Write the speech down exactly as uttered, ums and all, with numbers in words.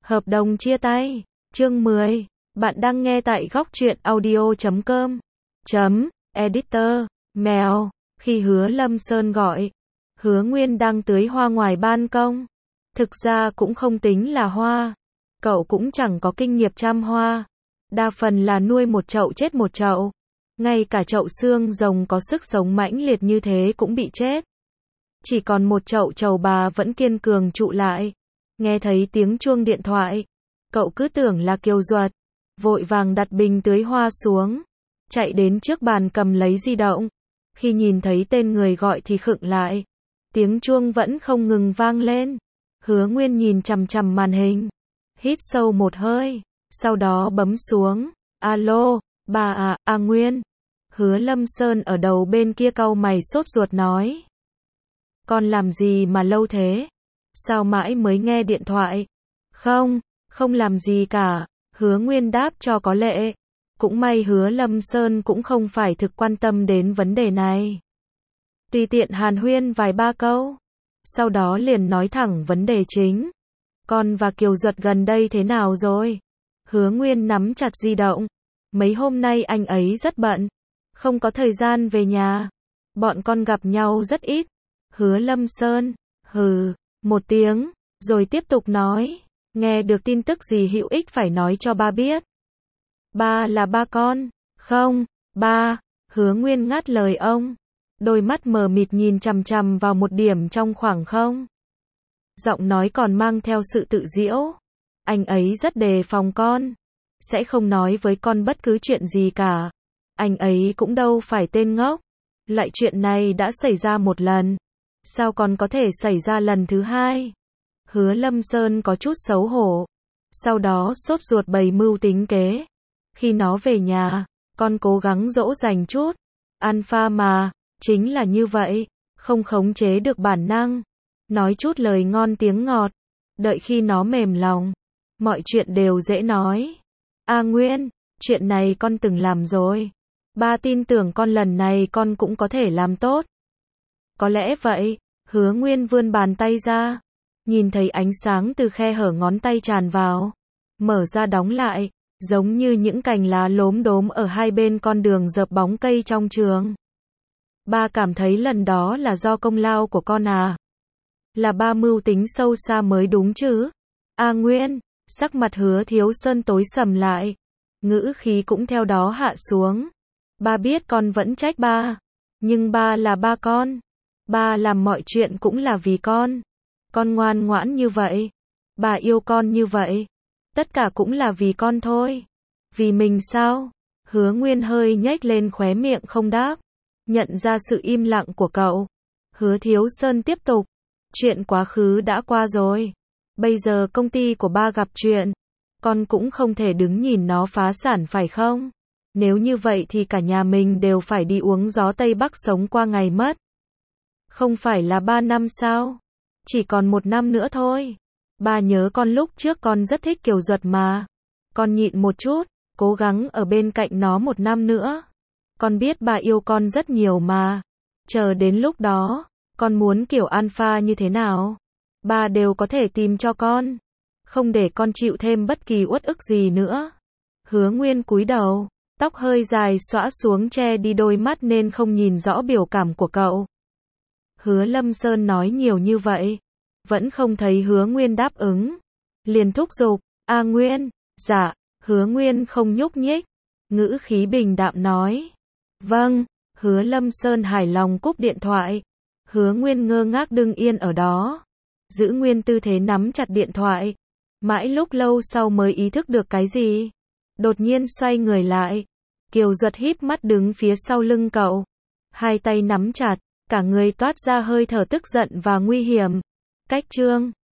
Hợp đồng chia tay. Chương mười. Bạn đang nghe tại góc truyện audio chấm com. Chấm, editor, mèo. Khi Hứa Lâm Sơn gọi, Hứa Nguyên đang tưới hoa ngoài ban công. Thực ra cũng không tính là hoa. Cậu cũng chẳng có kinh nghiệm chăm hoa. Đa phần là nuôi một chậu chết một chậu. Ngay cả chậu xương rồng có sức sống mãnh liệt như thế cũng bị chết. Chỉ còn một chậu trầu bà vẫn kiên cường trụ lại. Nghe thấy tiếng chuông điện thoại, cậu cứ tưởng là Kiều Duật, vội vàng đặt bình tưới hoa xuống, chạy đến trước bàn cầm lấy di động. Khi nhìn thấy tên người gọi thì khựng lại. Tiếng chuông vẫn không ngừng vang lên. Hứa Nguyên nhìn chằm chằm màn hình, hít sâu một hơi, sau đó bấm xuống. Alo, bà à, à Nguyên. Hứa Lâm Sơn ở đầu bên kia cau mày sốt ruột nói. Con làm gì mà lâu thế? Sao mãi mới nghe điện thoại? Không, không làm gì cả. Hứa Nguyên đáp cho có lệ. Cũng may Hứa Lâm Sơn cũng không phải thực quan tâm đến vấn đề này. Tùy tiện hàn huyên vài ba câu. Sau đó liền nói thẳng vấn đề chính. Con và Kiều Duật gần đây thế nào rồi? Hứa Nguyên nắm chặt di động. Mấy hôm nay anh ấy rất bận. Không có thời gian về nhà. Bọn con gặp nhau rất ít. Hứa Lâm Sơn, hừ, một tiếng, rồi tiếp tục nói. Nghe được tin tức gì hữu ích phải nói cho ba biết. Ba là ba con. Không, ba. Hứa Nguyên ngắt lời ông. Đôi mắt mờ mịt nhìn chằm chằm vào một điểm trong khoảng không. Giọng nói còn mang theo sự tự giễu. Anh ấy rất đề phòng con. Sẽ không nói với con bất cứ chuyện gì cả. Anh ấy cũng đâu phải tên ngốc. Loại chuyện này đã xảy ra một lần. Sao còn có thể xảy ra lần thứ hai? Hứa Lâm Sơn có chút xấu hổ. Sau đó sốt ruột bày mưu tính kế. Khi nó về nhà, con cố gắng dỗ dành chút. Alpha mà, chính là như vậy. Không khống chế được bản năng. Nói chút lời ngon tiếng ngọt. Đợi khi nó mềm lòng. Mọi chuyện đều dễ nói. A Nguyên, chuyện này con từng làm rồi. Ba tin tưởng con lần này con cũng có thể làm tốt. Có lẽ vậy. Hứa Nguyên vươn bàn tay ra. Nhìn thấy ánh sáng từ khe hở ngón tay tràn vào. Mở ra đóng lại. Giống như những cành lá lốm đốm ở hai bên con đường dợp bóng cây trong trường. Ba cảm thấy lần đó là do công lao của con à. Là ba mưu tính sâu xa mới đúng chứ. A Nguyên, sắc mặt Hứa Thiếu Sơn tối sầm lại. Ngữ khí cũng theo đó hạ xuống. Ba biết con vẫn trách ba. Nhưng ba là ba con. Ba làm mọi chuyện cũng là vì con. Con ngoan ngoãn như vậy. Ba yêu con như vậy. Tất cả cũng là vì con thôi. Vì mình sao? Hứa Nguyên hơi nhếch lên khóe miệng không đáp. Nhận ra sự im lặng của cậu. Hứa Thiếu Sơn tiếp tục. Chuyện quá khứ đã qua rồi. Bây giờ công ty của ba gặp chuyện. Con cũng không thể đứng nhìn nó phá sản phải không? Nếu như vậy thì cả nhà mình đều phải đi uống gió Tây Bắc sống qua ngày mất. Không phải là ba năm sao? Chỉ còn một năm nữa thôi. Ba nhớ con lúc trước con rất thích Kiều Duật mà. Con nhịn một chút, cố gắng ở bên cạnh nó một năm nữa. Con biết ba yêu con rất nhiều mà. Chờ đến lúc đó, con muốn kiểu alpha như thế nào? Ba đều có thể tìm cho con. Không để con chịu thêm bất kỳ uất ức gì nữa. Hứa Nguyên cúi đầu, tóc hơi dài xõa xuống che đi đôi mắt nên không nhìn rõ biểu cảm của cậu. Hứa Lâm Sơn nói nhiều như vậy, vẫn không thấy Hứa Nguyên đáp ứng. Liền thúc giục, A Nguyên, dạ. Hứa Nguyên không nhúc nhích, ngữ khí bình đạm nói. Vâng. Hứa Lâm Sơn hài lòng cúp điện thoại. Hứa Nguyên ngơ ngác đứng yên ở đó, giữ nguyên tư thế nắm chặt điện thoại. Mãi lúc lâu sau mới ý thức được cái gì. Đột nhiên xoay người lại. Kiều Duật híp mắt đứng phía sau lưng cậu. Hai tay nắm chặt, cả người toát ra hơi thở tức giận và nguy hiểm. Cách chương